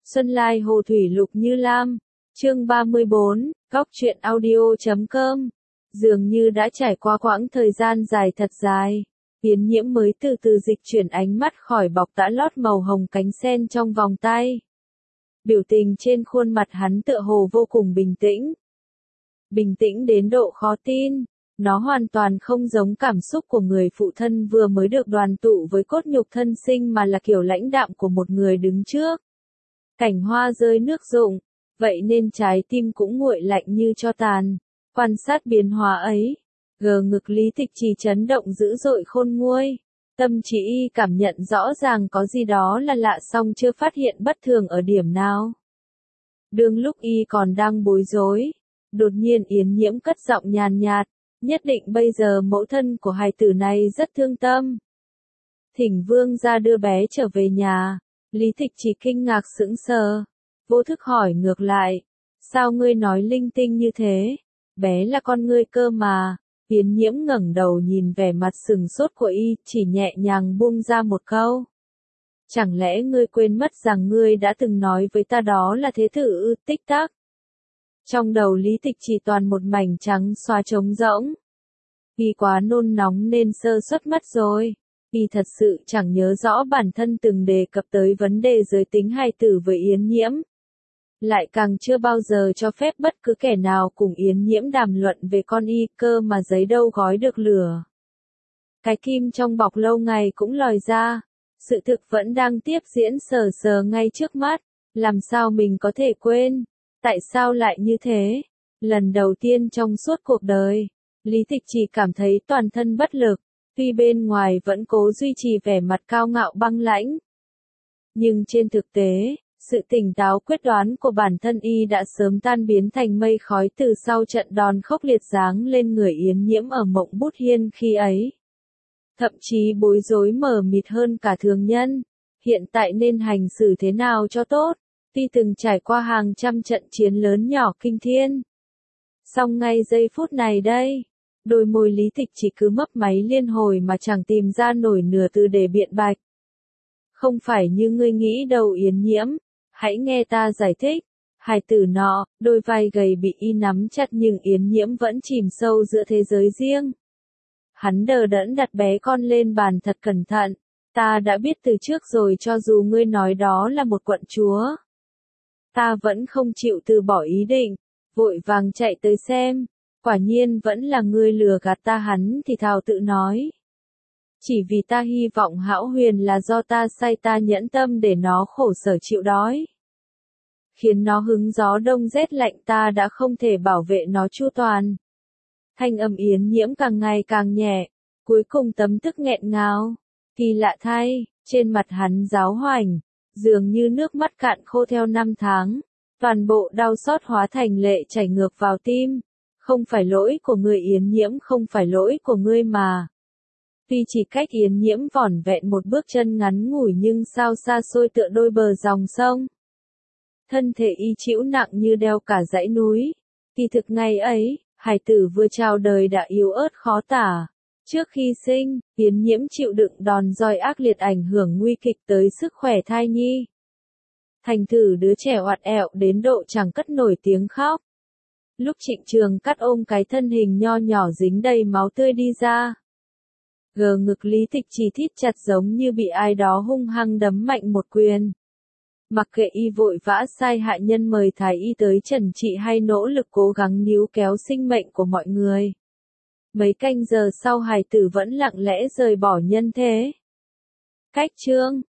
Xuân Lai Hồ Thủy Lục Như Lam, chương 34, Góc truyện audio.com. Dường như đã trải qua quãng thời gian dài thật dài, Yến Nhiễm mới từ từ dịch chuyển ánh mắt khỏi bọc tã lót màu hồng cánh sen trong vòng tay. Biểu tình trên khuôn mặt hắn tựa hồ vô cùng bình tĩnh. Bình tĩnh đến độ khó tin, nó hoàn toàn không giống cảm xúc của người phụ thân vừa mới được đoàn tụ với cốt nhục thân sinh mà là kiểu lãnh đạm của một người đứng trước cảnh hoa rơi nước rụng, vậy nên trái tim cũng nguội lạnh như tro tàn. Quan sát biến hóa ấy, ngực Lý Tịch Trì chấn động dữ dội khôn nguôi. Tâm trí y cảm nhận rõ ràng có gì đó là lạ song chưa phát hiện bất thường ở điểm nào. Đương lúc y còn đang bối rối, đột nhiên Yến Nhiễm cất giọng nhàn nhạt, nhất định bây giờ mẫu thân của hài tử này rất thương tâm. Thỉnh vương ra đưa bé trở về nhà. Lý Tịch Trì kinh ngạc sững sờ, vô thức hỏi ngược lại, sao ngươi nói linh tinh như thế, bé là con ngươi cơ mà. Yến Nhiễm ngẩng đầu nhìn vẻ mặt sừng sốt của y, chỉ nhẹ nhàng buông ra một câu. Chẳng lẽ ngươi quên mất rằng ngươi đã từng nói với ta đó là thế tử ư? Tích tắc. Trong đầu Lý Tịch Trì toàn một mảnh trắng xóa trống rỗng. Y quá nôn nóng nên sơ suất mất rồi. Y thật sự chẳng nhớ rõ bản thân từng đề cập tới vấn đề giới tính hài tử với Yến Nhiễm. Lại càng chưa bao giờ cho phép bất cứ kẻ nào cùng Yến Nhiễm đàm luận về con y, cơ mà giấy đâu gói được lửa. Cái kim trong bọc lâu ngày cũng lòi ra, sự thực vẫn đang tiếp diễn sờ sờ ngay trước mắt, làm sao mình có thể quên, tại sao lại như thế? Lần đầu tiên trong suốt cuộc đời, Lý Tịch Trì cảm thấy toàn thân bất lực, tuy bên ngoài vẫn cố duy trì vẻ mặt cao ngạo băng lãnh. Nhưng trên thực tế, sự tỉnh táo quyết đoán của bản thân y đã sớm tan biến thành mây khói từ sau trận đòn khốc liệt giáng lên người Yến Nhiễm ở Mộng Bút Hiên khi ấy. Thậm chí bối rối mờ mịt hơn cả thường nhân, hiện tại nên hành xử thế nào cho tốt, tuy từng trải qua hàng trăm trận chiến lớn nhỏ kinh thiên. Song ngay giây phút này đây, đôi môi Lý Tịch chỉ cứ mấp máy liên hồi mà chẳng tìm ra nổi nửa từ để biện bạch. Không phải như ngươi nghĩ đâu Yến Nhiễm, hãy nghe ta giải thích. Hài tử nọ, đôi vai gầy bị y nắm chặt nhưng Yến Nhiễm vẫn chìm sâu giữa thế giới riêng. Hắn đờ đẫn đặt bé con lên bàn thật cẩn thận. Ta đã biết từ trước rồi, cho dù ngươi nói đó là một quận chúa, ta vẫn không chịu từ bỏ ý định, vội vàng chạy tới xem. Quả nhiên vẫn là ngươi lừa gạt ta, hắn thì thào tự nói. Chỉ vì ta hy vọng Hão Huyền là do ta sai, ta nhẫn tâm để nó khổ sở chịu đói, khiến nó hứng gió đông rét lạnh, ta đã không thể bảo vệ nó chu toàn. Thanh âm Yến Nhiễm càng ngày càng nhẹ, cuối cùng tấm tức nghẹn ngào. Kỳ lạ thay, trên mặt hắn giáo hoành, dường như nước mắt cạn khô theo năm tháng, toàn bộ đau xót hóa thành lệ chảy ngược vào tim. Không phải lỗi của ngươi Yến Nhiễm, không phải lỗi của ngươi mà. Tuy chỉ cách Yến Nhiễm vỏn vẹn một bước chân ngắn ngủi nhưng sao xa xôi tựa đôi bờ dòng sông. Thân thể y chịu nặng như đeo cả dãy núi. Kỳ thực ngày ấy, hài tử vừa chào đời đã yếu ớt khó tả. Trước khi sinh, Yến Nhiễm chịu đựng đòn roi ác liệt ảnh hưởng nguy kịch tới sức khỏe thai nhi. Thành thử đứa trẻ oặt ẹo đến độ chẳng cất nổi tiếng khóc. Lúc Trịnh Trường Cát ôm cái thân hình nho nhỏ dính đầy máu tươi đi ra, ngực Lý Tịch Trì thít chặt giống như bị ai đó hung hăng đấm mạnh một quyền. Mặc kệ y vội vã sai hạ nhân mời thái y tới trần trị hay nỗ lực cố gắng níu kéo sinh mệnh của mọi người, mấy canh giờ sau hài tử vẫn lặng lẽ rời bỏ nhân thế. Cách chương